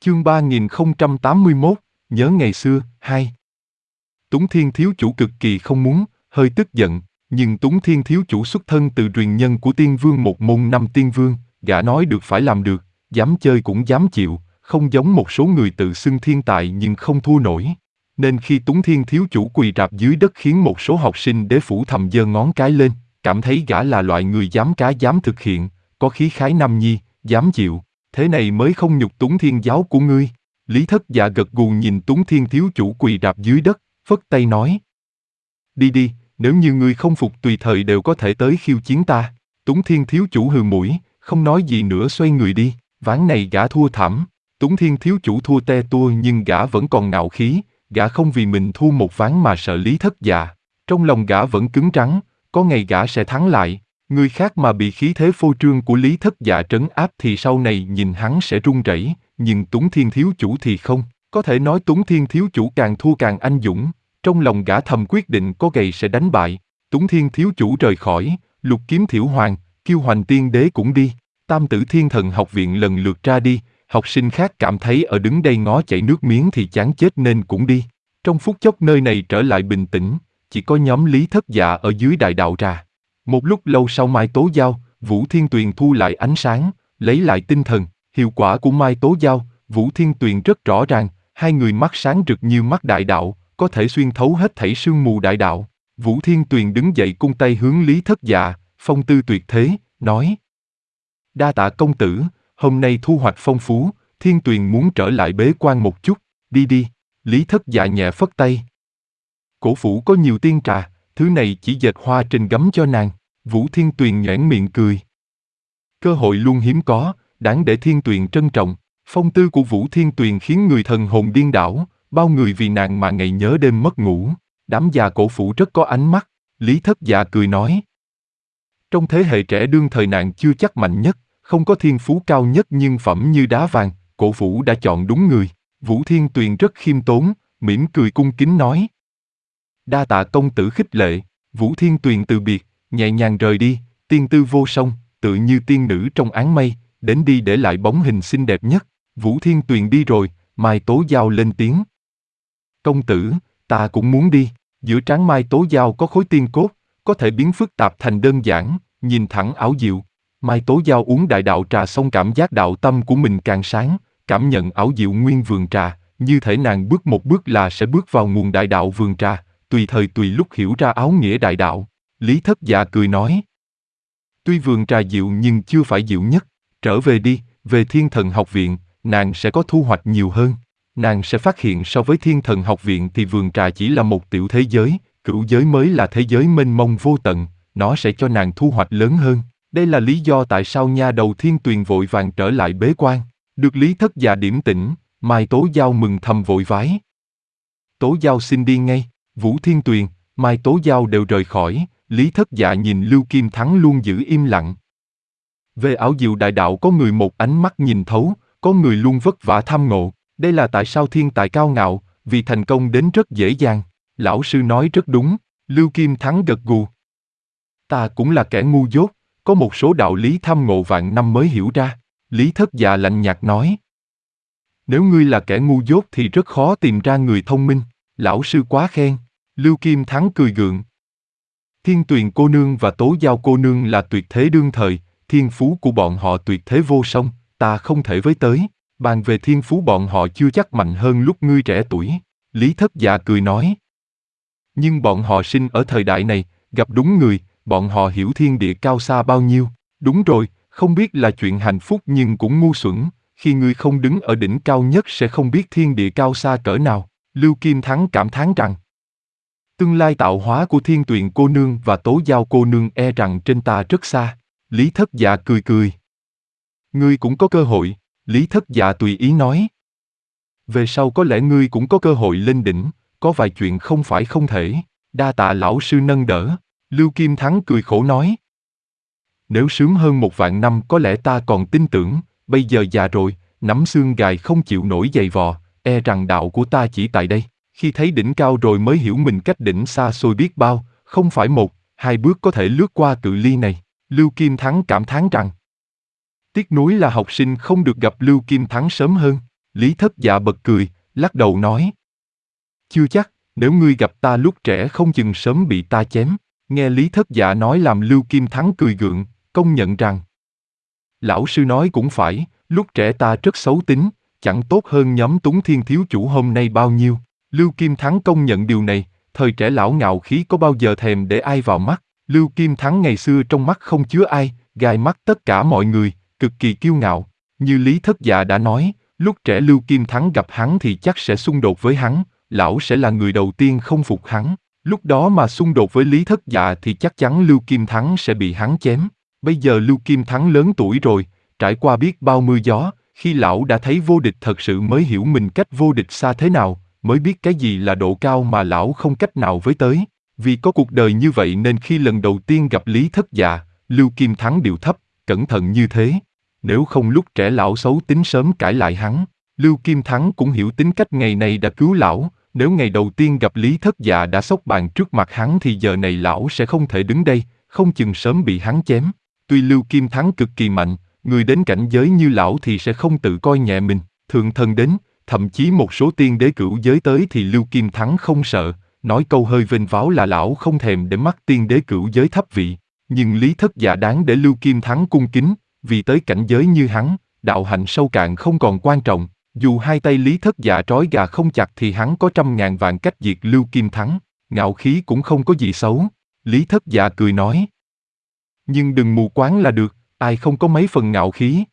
Chương 3081, nhớ ngày xưa, 2. Túng Thiên Thiếu Chủ cực kỳ không muốn, hơi tức giận, nhưng Túng Thiên Thiếu Chủ xuất thân từ truyền nhân của Tiên Vương một môn 5 Tiên Vương, gã nói được phải làm được, dám chơi cũng dám chịu, không giống một số người tự xưng thiên tài nhưng không thua nổi. Nên khi Túng Thiên Thiếu Chủ quỳ rạp dưới đất khiến một số học sinh đế phủ thầm giơ ngón cái lên, cảm thấy gã là loại người dám cá dám thực hiện, có khí khái nam nhi, dám chịu. Thế này mới không nhục Túng Thiên giáo của ngươi. Lý Thất Dạ gật gù nhìn Túng Thiên Thiếu Chủ quỳ rạp dưới đất, phất tay nói. Đi đi, nếu như ngươi không phục tùy thời đều có thể tới khiêu chiến ta. Túng Thiên Thiếu Chủ hừ mũi, không nói gì nữa xoay người đi, ván này gã thua thảm. Túng Thiên Thiếu Chủ thua te tua nhưng gã vẫn còn ngạo khí, gã không vì mình thua một ván mà sợ Lý Thất Dạ. Trong lòng gã vẫn cứng rắn, có ngày gã sẽ thắng lại. Người khác mà bị khí thế phô trương của Lý Thất Dạ trấn áp thì sau này nhìn hắn sẽ run rẩy, nhưng Túng Thiên Thiếu Chủ thì không. Có thể nói Túng Thiên Thiếu Chủ càng thua càng anh dũng, trong lòng gã thầm quyết định có ngày sẽ đánh bại. Túng Thiên Thiếu Chủ rời khỏi, Lục Kiếm Thiểu Hoàng, Kiêu Hoành Tiên Đế cũng đi, Tam Tử Thiên Thần học viện lần lượt ra đi, học sinh khác cảm thấy ở đứng đây ngó chảy nước miếng thì chán chết nên cũng đi. Trong phút chốc nơi này trở lại bình tĩnh, chỉ có nhóm Lý Thất Dạ ở dưới đại đạo trà. Một lúc lâu sau Mai Tố Giao, Vũ Thiên Tuyền thu lại ánh sáng, lấy lại tinh thần, hiệu quả của Mai Tố Giao, Vũ Thiên Tuyền rất rõ ràng, hai người mắt sáng rực như mắt đại đạo, có thể xuyên thấu hết thảy sương mù đại đạo. Vũ Thiên Tuyền đứng dậy cung tay hướng Lý Thất Dạ, phong tư tuyệt thế, nói. Đa tạ công tử, hôm nay thu hoạch phong phú, Thiên Tuyền muốn trở lại bế quan một chút, đi đi, Lý Thất Dạ nhẹ phất tay. Cổ phủ có nhiều tiên trà, thứ này chỉ dệt hoa trên gấm cho nàng. Vũ Thiên Tuyền nhoẻn miệng cười. Cơ hội luôn hiếm có, đáng để Thiên Tuyền trân trọng. Phong tư của Vũ Thiên Tuyền khiến người thần hồn điên đảo, bao người vì nàng mà ngày nhớ đêm mất ngủ. Đám già cổ phủ rất có ánh mắt, Lý Thất Dạ cười nói. Trong thế hệ trẻ đương thời nàng chưa chắc mạnh nhất, không có thiên phú cao nhất nhưng phẩm như đá vàng, cổ phủ đã chọn đúng người. Vũ Thiên Tuyền rất khiêm tốn, mỉm cười cung kính nói. Đa tạ công tử khích lệ. Vũ Thiên Tuyền từ biệt, nhẹ nhàng rời đi, tiên tư vô song, tự như tiên nữ trong áng mây, đến đi để lại bóng hình xinh đẹp nhất. Vũ Thiên Tuyền đi rồi, Mai Tố Giao lên tiếng. Công tử, ta cũng muốn đi. Giữa trán Mai Tố Giao có khối tiên cốt, có thể biến phức tạp thành đơn giản, nhìn thẳng ảo diệu. Mai Tố Giao uống đại đạo trà xong cảm giác đạo tâm của mình càng sáng, cảm nhận ảo diệu nguyên vườn trà, như thể nàng bước một bước là sẽ bước vào nguồn đại đạo vườn trà, tùy thời tùy lúc hiểu ra áo nghĩa đại đạo. Lý Thất Dạ cười nói. Tuy vườn trà diệu nhưng chưa phải diệu nhất, trở về đi, về Thiên Thần học viện, nàng sẽ có thu hoạch nhiều hơn. Nàng sẽ phát hiện so với Thiên Thần học viện thì vườn trà chỉ là một tiểu thế giới, cửu giới mới là thế giới mênh mông vô tận, nó sẽ cho nàng thu hoạch lớn hơn. Đây là lý do tại sao nha đầu Thiên Tuyền vội vàng trở lại bế quan. Được Lý Thất Dạ điểm tỉnh, Mai Tố Giao mừng thầm vội vái. Tố Giao xin đi ngay. Vũ Thiên Tuyền, Mai Tố Giao đều rời khỏi, Lý Thất Dạ nhìn Lưu Kim Thắng luôn giữ im lặng. Về ảo diệu đại đạo có người một ánh mắt nhìn thấu, có người luôn vất vả tham ngộ, đây là tại sao thiên tài cao ngạo, vì thành công đến rất dễ dàng. Lão sư nói rất đúng, Lưu Kim Thắng gật gù. Ta cũng là kẻ ngu dốt, có một số đạo lý tham ngộ vạn năm mới hiểu ra. Lý Thất Dạ lạnh nhạt nói. Nếu ngươi là kẻ ngu dốt thì rất khó tìm ra người thông minh. Lão sư quá khen. Lưu Kim Thắng cười gượng. Thiên Tuyền cô nương và Tố Giao cô nương là tuyệt thế đương thời, thiên phú của bọn họ tuyệt thế vô song, ta không thể với tới. Bàn về thiên phú bọn họ chưa chắc mạnh hơn lúc ngươi trẻ tuổi. Lý Thất Dạ cười nói. Nhưng bọn họ sinh ở thời đại này, gặp đúng người, bọn họ hiểu thiên địa cao xa bao nhiêu. Đúng rồi, không biết là chuyện hạnh phúc nhưng cũng ngu xuẩn, khi ngươi không đứng ở đỉnh cao nhất sẽ không biết thiên địa cao xa cỡ nào. Lưu Kim Thắng cảm thán rằng, tương lai tạo hóa của Thiên Tuyền cô nương và Tố Giao cô nương e rằng trên ta rất xa. Lý Thất Dạ cười cười. Ngươi cũng có cơ hội, Lý Thất Dạ tùy ý nói. Về sau có lẽ ngươi cũng có cơ hội lên đỉnh, có vài chuyện không phải không thể. Đa tạ lão sư nâng đỡ. Lưu Kim Thắng cười khổ nói. Nếu sớm hơn 1.000 năm có lẽ ta còn tin tưởng, bây giờ già rồi, nắm xương gài không chịu nổi giày vò, e rằng đạo của ta chỉ tại đây. Khi thấy đỉnh cao rồi mới hiểu mình cách đỉnh xa xôi biết bao, không phải 1-2 bước có thể lướt qua cự ly này. Lưu Kim Thắng cảm thán rằng, tiếc nuối là học sinh không được gặp Lưu Kim Thắng sớm hơn. Lý Thất Dạ bật cười, lắc đầu nói. Chưa chắc, nếu ngươi gặp ta lúc trẻ không chừng sớm bị ta chém. Nghe Lý Thất Dạ nói làm Lưu Kim Thắng cười gượng, công nhận rằng. Lão sư nói cũng phải, lúc trẻ ta rất xấu tính, chẳng tốt hơn nhóm Túng Thiên thiếu chủ hôm nay bao nhiêu. Lưu Kim Thắng công nhận điều này, thời trẻ lão ngạo khí có bao giờ thèm để ai vào mắt. Lưu Kim Thắng ngày xưa trong mắt không chứa ai, gai mắt tất cả mọi người, cực kỳ kiêu ngạo. Như Lý Thất Dạ đã nói, lúc trẻ Lưu Kim Thắng gặp hắn thì chắc sẽ xung đột với hắn, lão sẽ là người đầu tiên không phục hắn. Lúc đó mà xung đột với Lý Thất Dạ thì chắc chắn Lưu Kim Thắng sẽ bị hắn chém. Bây giờ Lưu Kim Thắng lớn tuổi rồi, trải qua biết bao mưa gió, khi lão đã thấy vô địch thật sự mới hiểu mình cách vô địch xa thế nào, mới biết cái gì là độ cao mà lão không cách nào với tới. Vì có cuộc đời như vậy nên khi lần đầu tiên gặp Lý Thất Dạ, Lưu Kim Thắng điệu thấp, cẩn thận như thế. Nếu không lúc trẻ lão xấu tính sớm cãi lại hắn. Lưu Kim Thắng cũng hiểu tính cách ngày này đã cứu lão, nếu ngày đầu tiên gặp Lý Thất Dạ đã xốc bàn trước mặt hắn thì giờ này lão sẽ không thể đứng đây, không chừng sớm bị hắn chém. Tuy Lưu Kim Thắng cực kỳ mạnh, người đến cảnh giới như lão thì sẽ không tự coi nhẹ mình. Thượng thần đến, thậm chí một số tiên đế cửu giới tới thì Lưu Kim Thắng không sợ, nói câu hơi vênh váo là lão không thèm để mắt tiên đế cửu giới thấp vị. Nhưng Lý Thất Dạ đáng để Lưu Kim Thắng cung kính, vì tới cảnh giới như hắn, đạo hạnh sâu cạn không còn quan trọng. Dù hai tay Lý Thất Dạ trói gà không chặt thì hắn có 100.000 vạn cách diệt Lưu Kim Thắng, ngạo khí cũng không có gì xấu. Lý Thất Dạ cười nói. Nhưng đừng mù quáng là được, ai không có mấy phần ngạo khí.